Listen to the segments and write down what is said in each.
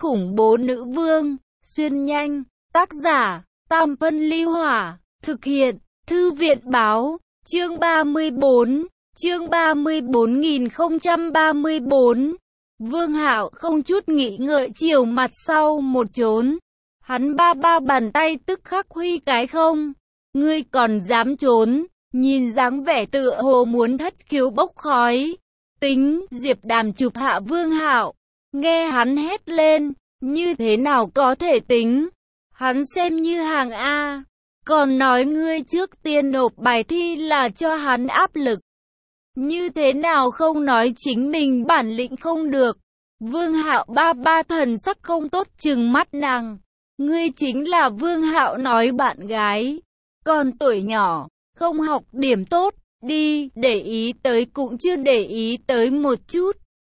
khủng bố nữ vương, xuyên nhanh, tác giả, Tam Phân Ly Hỏa, thực hiện, Thư viện Báo, chương 34, chương 34.034. Vương Hạo không chút nghĩ ngợi chiều mặt sau một trốn. Hắn ba bàn tay tức khắc huy cái không. Ngươi còn dám trốn, nhìn dáng vẻ tựa hồ muốn thất khiếu bốc khói. Tính, Diệp Đàm chụp hạ Vương Hạo, nghe hắn hét lên, như thế nào có thể tính. Hắn xem như hàng A, còn nói ngươi trước tiên nộp bài thi là cho hắn áp lực. Như thế nào không nói chính mình bản lĩnh không được. Vương Hạo ba thần sắc không tốt trừng mắt nàng. Ngươi chính là Vương Hạo nói bạn gái, còn tuổi nhỏ, không học điểm tốt, đi, để ý tới cũng chưa để ý tới một chút.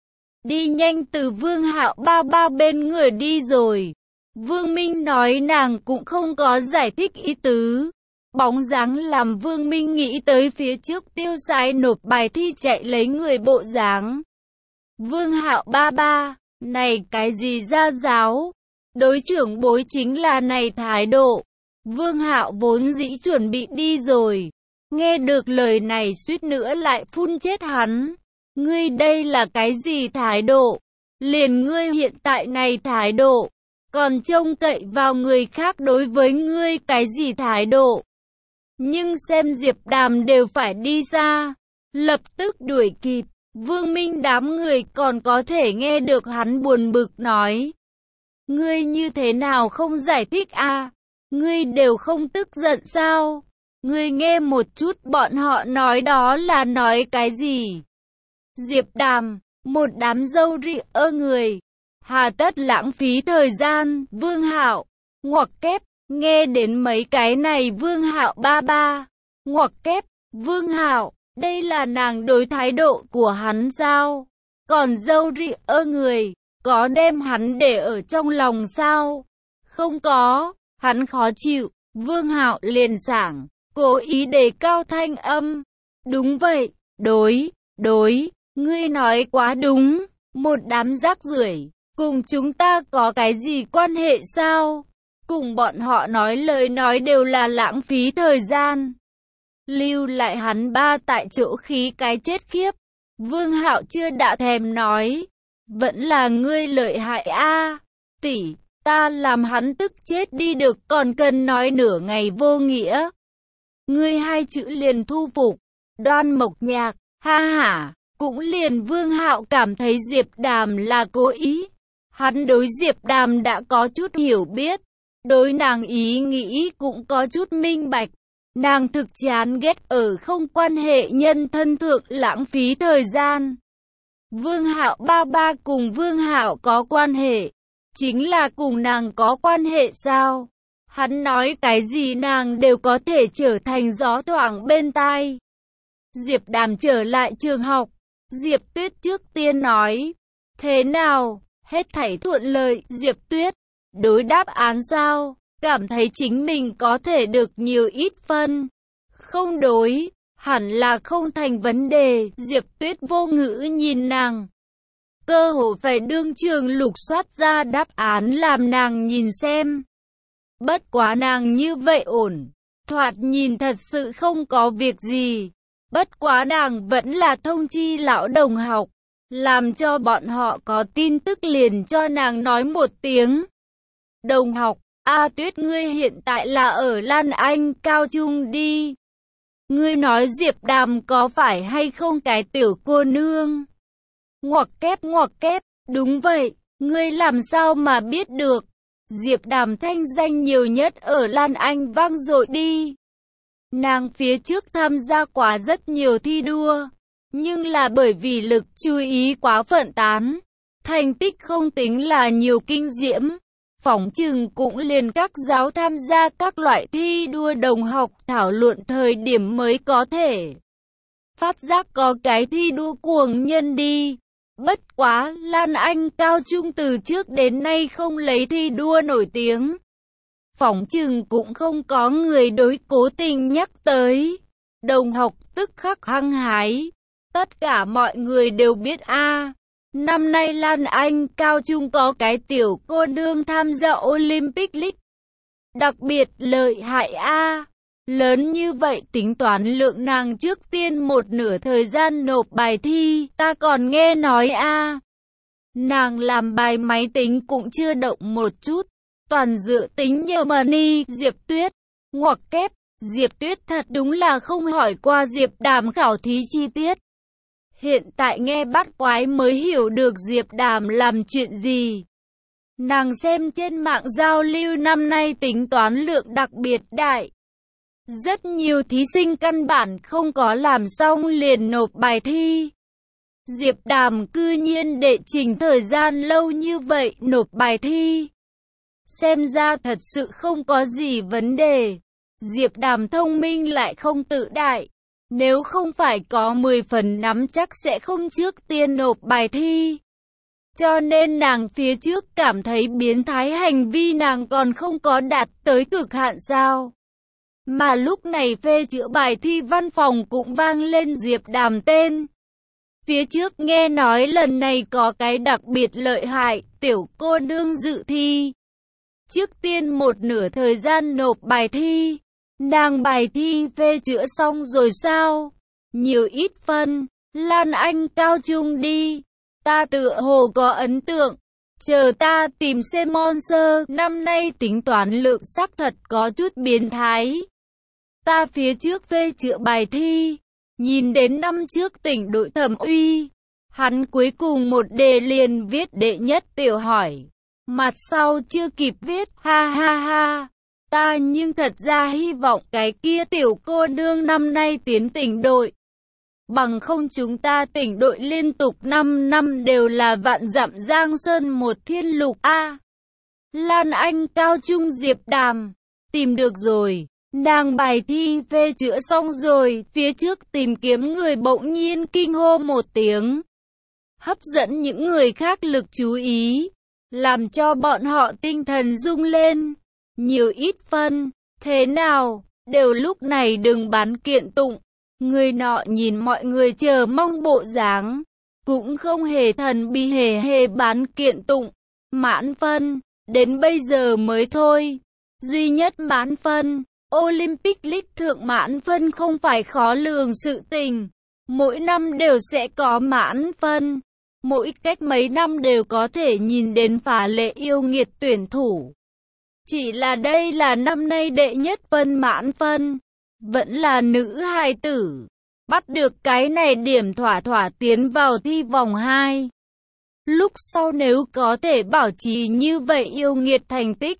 Đi nhanh từ Vương Hạo ba bên người đi rồi. Vương Minh nói nàng cũng không có giải thích ý tứ. Bóng dáng làm Vương Minh nghĩ tới phía trước Tiêu Sái nộp bài thi chạy lấy người bộ dáng. Vương Hạo ba, này cái gì ra giáo? Đối trưởng bối chính là này thái độ. Vương Hạo vốn dĩ chuẩn bị đi rồi. Nghe được lời này suýt nữa lại phun chết hắn. Ngươi đây là cái gì thái độ? Liền ngươi hiện tại này thái độ. Còn trông cậy vào người khác đối với ngươi cái gì thái độ? Nhưng xem Diệp Đàm đều phải đi xa. Lập tức đuổi kịp. Vương Minh đám người còn có thể nghe được hắn buồn bực nói. Ngươi như thế nào không giải thích à? Ngươi đều không tức giận sao? Ngươi nghe một chút bọn họ nói đó là nói cái gì? Diệp Đàm, một đám dâu rịa người. Hà tất lãng phí thời gian, Vương Hạo, ngoặc kép, nghe đến mấy cái này Vương Hạo ba, ngoặc kép, Vương Hạo, đây là nàng đối thái độ của hắn sao? Còn dâu rịa người, có đem hắn để ở trong lòng sao? Không có, hắn khó chịu, Vương Hạo liền sảng, cố ý đề cao thanh âm. Đúng vậy, đối, ngươi nói quá đúng, một đám rác rưởi. Cùng chúng ta có cái gì quan hệ sao? Cùng bọn họ nói lời nói đều là lãng phí thời gian. Lưu lại hắn ba tại chỗ khí cái chết khiếp. Vương Hạo chưa đã thèm nói. Vẫn là ngươi lợi hại a, tỷ, ta làm hắn tức chết đi được còn cần nói nửa ngày vô nghĩa. Ngươi hai chữ liền thu phục. Đoan Mộc Nhạc, ha hả, cũng liền Vương Hạo cảm thấy Diệp Đàm là cố ý. Hắn đối Diệp Đàm đã có chút hiểu biết, đối nàng ý nghĩ cũng có chút minh bạch. Nàng thực chán ghét ở không quan hệ nhân thân thượng lãng phí thời gian. Vương Hạo ba cùng Vương Hạo có quan hệ, chính là cùng nàng có quan hệ sao? Hắn nói cái gì nàng đều có thể trở thành gió thoảng bên tai. Diệp Đàm trở lại trường học, Diệp Tuyết trước tiên nói, thế nào? Hết thảy thuận lợi, Diệp Tuyết. Đối đáp án sao? Cảm thấy chính mình có thể được nhiều ít phân. Không đối, hẳn là không thành vấn đề. Diệp Tuyết vô ngữ nhìn nàng. Cơ hồ phải đương trường lục soát ra đáp án làm nàng nhìn xem. Bất quá nàng như vậy ổn. Thoạt nhìn thật sự không có việc gì. Bất quá nàng vẫn là thông chi lão đồng học. Làm cho bọn họ có tin tức liền cho nàng nói một tiếng. Đồng học, A Tuyết ngươi hiện tại là ở Lan Anh cao trung đi. Ngươi nói Diệp Đàm có phải hay không cái tiểu cô nương? Ngoặc kép, đúng vậy, ngươi làm sao mà biết được? Diệp Đàm thanh danh nhiều nhất ở Lan Anh vang dội đi. Nàng phía trước tham gia quá rất nhiều thi đua. Nhưng là bởi vì lực chú ý quá phân tán, thành tích không tính là nhiều kinh diễm. Phỏng chừng cũng liền các giáo tham gia các loại thi đua đồng học thảo luận thời điểm mới có thể phát giác có cái thi đua cuồng nhân đi. Bất quá, Lan Anh cao trung từ trước đến nay không lấy thi đua nổi tiếng. Phỏng chừng cũng không có người đối cố tình nhắc tới. Đồng học tức khắc hăng hái. Tất cả mọi người đều biết a, Năm nay Lan Anh Cao Trung có cái tiểu cô nương tham gia Olympic League. Đặc biệt lợi hại a. Lớn như vậy tính toán lượng nàng trước tiên một nửa thời gian nộp bài thi, ta còn nghe nói a. Nàng làm bài máy tính cũng chưa động một chút, toàn dựa tính nhờ money. Diệp Tuyết, ngoặc kép, Diệp Tuyết thật đúng là không hỏi qua Diệp Đàm khảo thí chi tiết. Hiện tại nghe bắt quái mới hiểu được Diệp Đàm làm chuyện gì. Nàng xem trên mạng giao lưu năm nay tính toán lượng đặc biệt đại. Rất nhiều thí sinh căn bản không có làm xong liền nộp bài thi. Diệp Đàm cư nhiên đệ trình thời gian lâu như vậy nộp bài thi. Xem ra thật sự không có gì vấn đề. Diệp Đàm thông minh lại không tự đại. Nếu không phải có 10 phần nắm chắc sẽ không trước tiên nộp bài thi. Cho nên nàng phía trước cảm thấy biến thái hành vi nàng còn không có đạt tới cực hạn sao. Mà lúc này phê chữa bài thi văn phòng cũng vang lên Diệp Đàm tên. Phía trước nghe nói lần này có cái đặc biệt lợi hại, tiểu cô nương dự thi. Trước tiên một nửa thời gian nộp bài thi. Nàng bài thi phê chữa xong rồi sao? Nhiều ít phân, Lan Anh Cao Trung đi. Ta tựa hồ có ấn tượng. Chờ ta tìm xem Monster, năm nay tính toán lượng sắc thật có chút biến thái. Ta phía trước phê chữa bài thi, nhìn đến năm trước tỉnh đội Thẩm Uy, hắn cuối cùng một đề liền viết đệ nhất tiểu hỏi, mặt sau chưa kịp viết, ha ha ha. Ta nhưng thật ra hy vọng cái kia tiểu cô nương năm nay tiến tỉnh đội. Bằng không chúng ta tỉnh đội liên tục 5 năm đều là vạn dặm giang sơn một thiên lục a. Lan Anh Cao Trung Diệp Đàm, tìm được rồi. Nàng bài thi phê chữa xong rồi, phía trước tìm kiếm người bỗng nhiên kinh hô một tiếng. Hấp dẫn những người khác lực chú ý, làm cho bọn họ tinh thần rung lên. Nhiều ít phân, thế nào, đều lúc này đừng bán kiện tụng. Người nọ nhìn mọi người chờ mong bộ dáng, cũng không hề thần bí hề bán kiện tụng. Mãn phân, đến bây giờ mới thôi. Duy nhất mãn phân, Olympic League thượng mãn phân không phải khó lường sự tình. Mỗi năm đều sẽ có mãn phân. Mỗi cách mấy năm đều có thể nhìn đến phá lệ yêu nghiệt tuyển thủ. Chỉ là đây là năm nay đệ nhất phân mãn phân. Vẫn là nữ hài tử. Bắt được cái này điểm thỏa tiến vào thi vòng 2. Lúc sau nếu có thể bảo trì như vậy yêu nghiệt thành tích,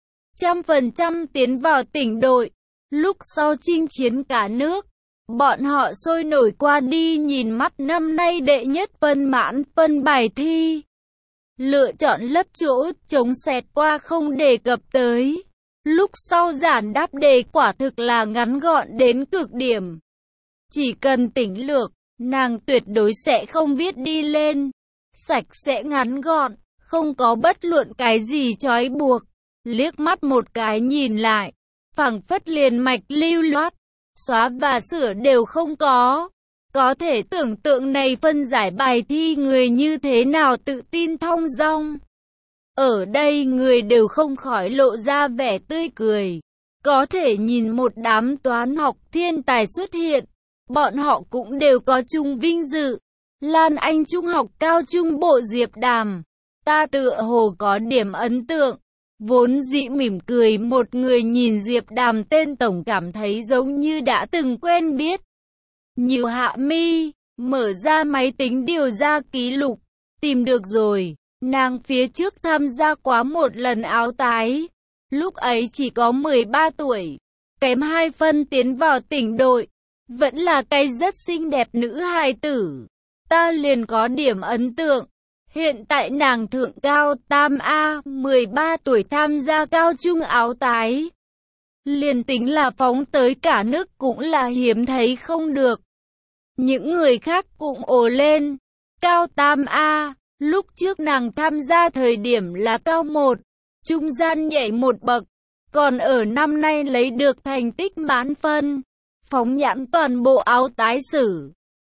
100% tiến vào tỉnh đội. Lúc sau chinh chiến cả nước, bọn họ sôi nổi qua đi nhìn mắt năm nay đệ nhất phân mãn phân bài thi. Lựa chọn lấp chỗ chống xẹt qua không đề cập tới. Lúc sau giản đáp đề quả thực là ngắn gọn đến cực điểm. Chỉ cần tỉnh lược, nàng tuyệt đối sẽ không viết đi lên. Sạch sẽ ngắn gọn, không có bất luận cái gì trói buộc. Liếc mắt một cái nhìn lại, phảng phất liền mạch lưu loát, xóa và sửa đều không có. Có thể tưởng tượng này phân giải bài thi người như thế nào tự tin thong dong. Ở đây người đều không khỏi lộ ra vẻ tươi cười. Có thể nhìn một đám toán học thiên tài xuất hiện, bọn họ cũng đều có chung vinh dự. Lan Anh Trung học cao trung bộ Diệp Đàm, ta tựa hồ có điểm ấn tượng. Vốn dĩ mỉm cười một người nhìn Diệp Đàm tên tổng cảm thấy giống như đã từng quen biết. Nhiều hạ mi, mở ra máy tính điều ra ký lục, tìm được rồi. Nàng phía trước tham gia quá một lần áo tái, lúc ấy chỉ có 13 tuổi, kém 2 phân tiến vào tỉnh đội, vẫn là cái rất xinh đẹp nữ hài tử. Ta liền có điểm ấn tượng. Hiện tại nàng thượng cao tam A, 13 tuổi tham gia cao trung áo tái. Liền tính là phóng tới cả nước cũng là hiếm thấy không được. Những người khác cũng ồ lên. Cao tam A, lúc trước nàng tham gia thời điểm là cao 1, trung gian nhảy một bậc. Còn ở năm nay lấy được thành tích mãn phân. Phóng nhãn toàn bộ áo tái sử.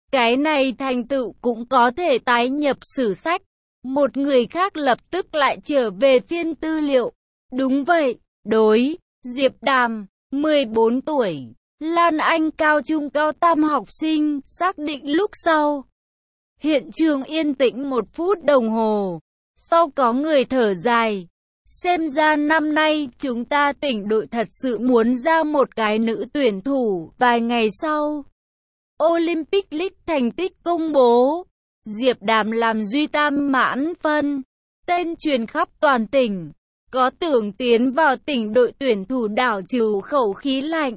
Cái này thành tựu cũng có thể tái nhập sử sách. Một người khác lập tức lại trở về phiên tư liệu. Đúng vậy, đối, Diệp Đàm, 14 tuổi, Lan Anh cao trung cao tam học sinh, xác định lúc sau. Hiện trường yên tĩnh 1 phút đồng hồ. Sau có người thở dài. Xem ra năm nay chúng ta tỉnh đội thật sự muốn ra một cái nữ tuyển thủ. Vài ngày sau, Olympic League thành tích công bố. Diệp Đàm làm duy tam mãn phân. Tên truyền khắp toàn tỉnh. Có tưởng tiến vào tỉnh đội tuyển thủ đảo trừ khẩu khí lạnh.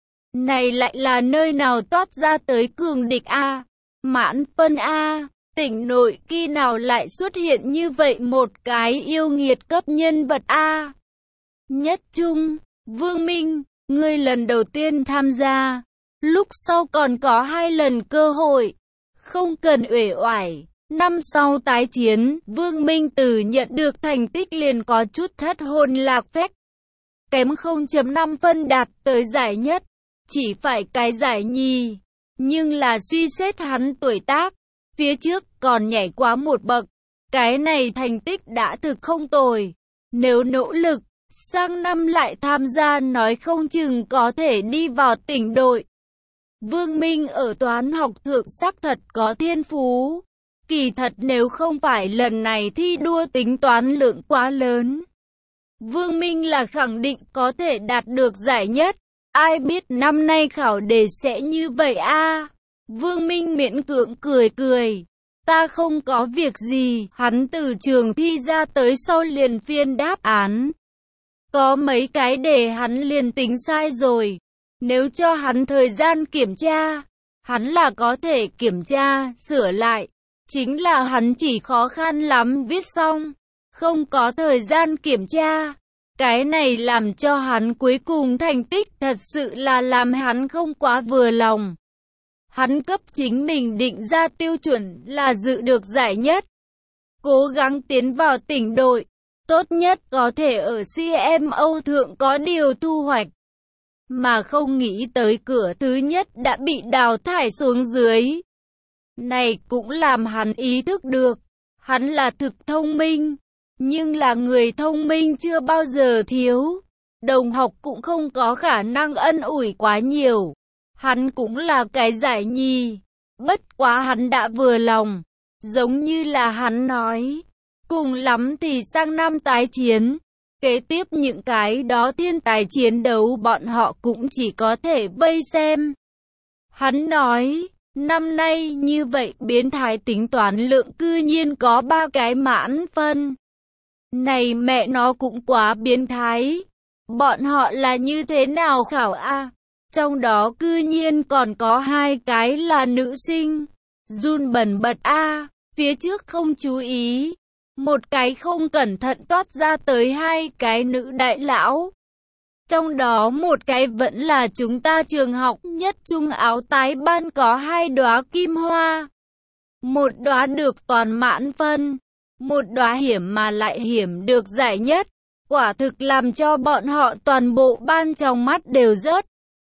Này lại là nơi nào toát ra tới cường địch A, mãn phân A, tỉnh nội khi nào lại xuất hiện như vậy một cái yêu nghiệt cấp nhân vật A. Nhất Trung, Vương Minh, ngươi lần đầu tiên tham gia, lúc sau còn có 2 lần cơ hội, không cần uể oải. Năm sau tái chiến, Vương Minh từ nhận được thành tích liền có chút thất hồn lạc phách. Kém 0.5 phân đạt tới giải nhất, chỉ phải cái giải nhì. Nhưng là suy xét hắn tuổi tác, phía trước còn nhảy quá một bậc. Cái này thành tích đã thực không tồi. Nếu nỗ lực, sang năm lại tham gia nói không chừng có thể đi vào tỉnh đội. Vương Minh ở toán học thượng sắc thật có thiên phú. Kỳ thật nếu không phải lần này thi đua tính toán lượng quá lớn, Vương Minh là khẳng định có thể đạt được giải nhất. Ai biết năm nay khảo đề sẽ như vậy a? Vương Minh miễn cưỡng cười cười. Ta không có việc gì. Hắn từ trường thi ra tới sau liền phiên đáp án. Có mấy cái đề hắn liền tính sai rồi. Nếu cho hắn thời gian kiểm tra, hắn là có thể kiểm tra, sửa lại. Chính là hắn chỉ khó khăn lắm viết xong, không có thời gian kiểm tra. Cái này làm cho hắn cuối cùng thành tích thật sự là làm hắn không quá vừa lòng. Hắn cấp chính mình định ra tiêu chuẩn là dự được giải nhất. Cố gắng tiến vào tỉnh đội, tốt nhất có thể ở CMO thượng có điều thu hoạch. Mà không nghĩ tới cửa thứ nhất đã bị đào thải xuống dưới. Này cũng làm hắn ý thức được, hắn là thực thông minh, nhưng là người thông minh chưa bao giờ thiếu. Đồng học cũng không có khả năng ân ủi quá nhiều. Hắn cũng là cái giải nhì, bất quá hắn đã vừa lòng. Giống như là hắn nói, cùng lắm thì sang năm tái chiến. Kế tiếp những cái đó thiên tài chiến đấu bọn họ cũng chỉ có thể vây xem. Hắn nói, năm nay như vậy biến thái tính toán lượng cư nhiên có 3 cái mãn phân. Này mẹ nó cũng quá biến thái. Bọn họ là như thế nào khảo a? Trong đó cư nhiên còn có 2 cái là nữ sinh. Run bần bật a, phía trước không chú ý. Một cái không cẩn thận toát ra tới 2 cái nữ đại lão. Trong đó một cái vẫn là chúng ta trường học nhất trung áo tái ban có 2 đóa kim hoa. Một đóa được toàn mãn phân, một đóa hiểm mà lại hiểm được giải nhất. Quả thực làm cho bọn họ toàn bộ ban trong mắt đều rớt.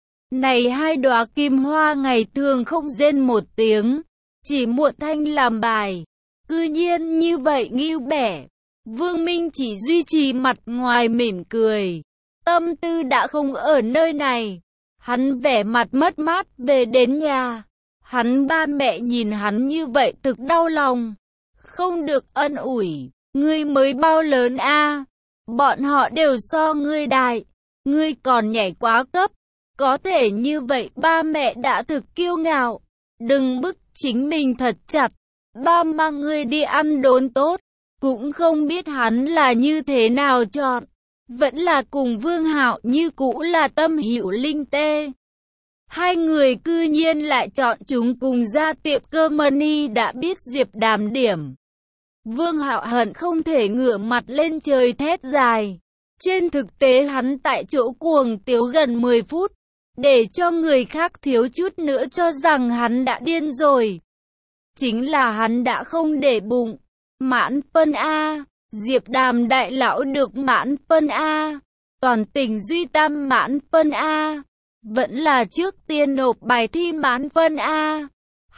Này 2 đóa kim hoa ngày thường không rên một tiếng, chỉ muộn thanh làm bài. Cư nhiên như vậy nghêu bẻ. Vương Minh chỉ duy trì mặt ngoài mỉm cười. Tâm tư đã không ở nơi này. Hắn vẻ mặt mất mát về đến nhà. Hắn ba mẹ nhìn hắn như vậy thực đau lòng. Không được ân ủi. Ngươi mới bao lớn a? Bọn họ đều so ngươi đại. Ngươi còn nhảy quá cấp. Có thể như vậy ba mẹ đã thực kiêu ngạo. Đừng bức chính mình thật chặt. Ba mang ngươi đi ăn đốn tốt. Cũng không biết hắn là như thế nào chọn. Vẫn là cùng Vương Hạo như cũ là Tâm Hữu Linh tê. 2 người cư nhiên lại chọn chúng cùng ra tiệm cơm money đã biết Diệp Đàm điểm. Vương Hạo hận không thể ngửa mặt lên trời thét dài. Trên thực tế hắn tại chỗ cuồng tiếu gần 10 phút. Để cho người khác thiếu chút nữa cho rằng hắn đã điên rồi. Chính là hắn đã không để bụng. Mãn phân A. Diệp Đàm đại lão được mãn phân A. Toàn tỉnh duy tam mãn phân A. Vẫn là trước tiên nộp bài thi mãn phân A.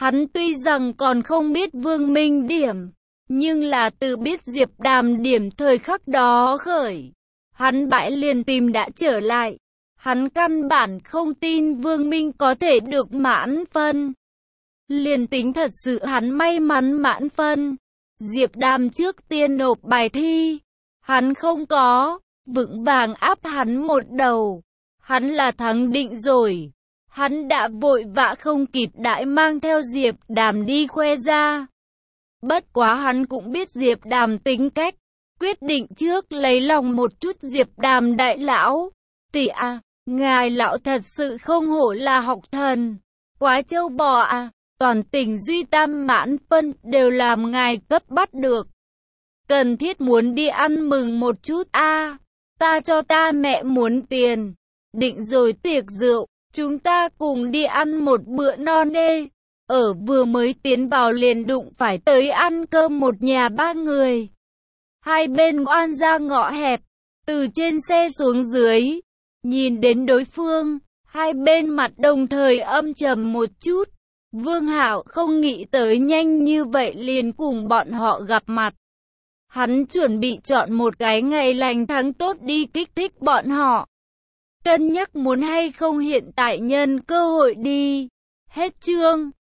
Hắn tuy rằng còn không biết Vương Minh điểm, nhưng là từ biết Diệp Đàm điểm thời khắc đó khởi, hắn bãi liền tìm đã trở lại. Hắn căn bản không tin Vương Minh có thể được mãn phân. Liền tính thật sự hắn may mắn mãn phân, Diệp Đàm trước tiên nộp bài thi, hắn không có, vững vàng áp hắn một đầu. Hắn là thắng định rồi. Hắn đã vội vã không kịp đãi mang theo Diệp Đàm đi khoe ra. Bất quá hắn cũng biết Diệp Đàm tính cách, quyết định trước lấy lòng một chút Diệp Đàm đại lão. Tỷ à, ngài lão thật sự không hổ là học thần, quá trâu bò à, toàn tỉnh duy tam mãn phân đều làm ngài cấp bắt được. Cần thiết muốn đi ăn mừng một chút a, ta cho ta mẹ muốn tiền, định rồi tiệc rượu, chúng ta cùng đi ăn một bữa no nê. Ở vừa mới tiến vào liền đụng phải tới ăn cơm một nhà ba người. Hai bên oan ra ngõ hẹp, từ trên xe xuống dưới, nhìn đến đối phương, hai bên mặt đồng thời âm trầm một chút. Vương Hạo không nghĩ tới nhanh như vậy liền cùng bọn họ gặp mặt. Hắn chuẩn bị chọn một cái ngày lành tháng tốt đi kích thích bọn họ. Cân nhắc muốn hay không hiện tại nhân cơ hội đi. Hết chương.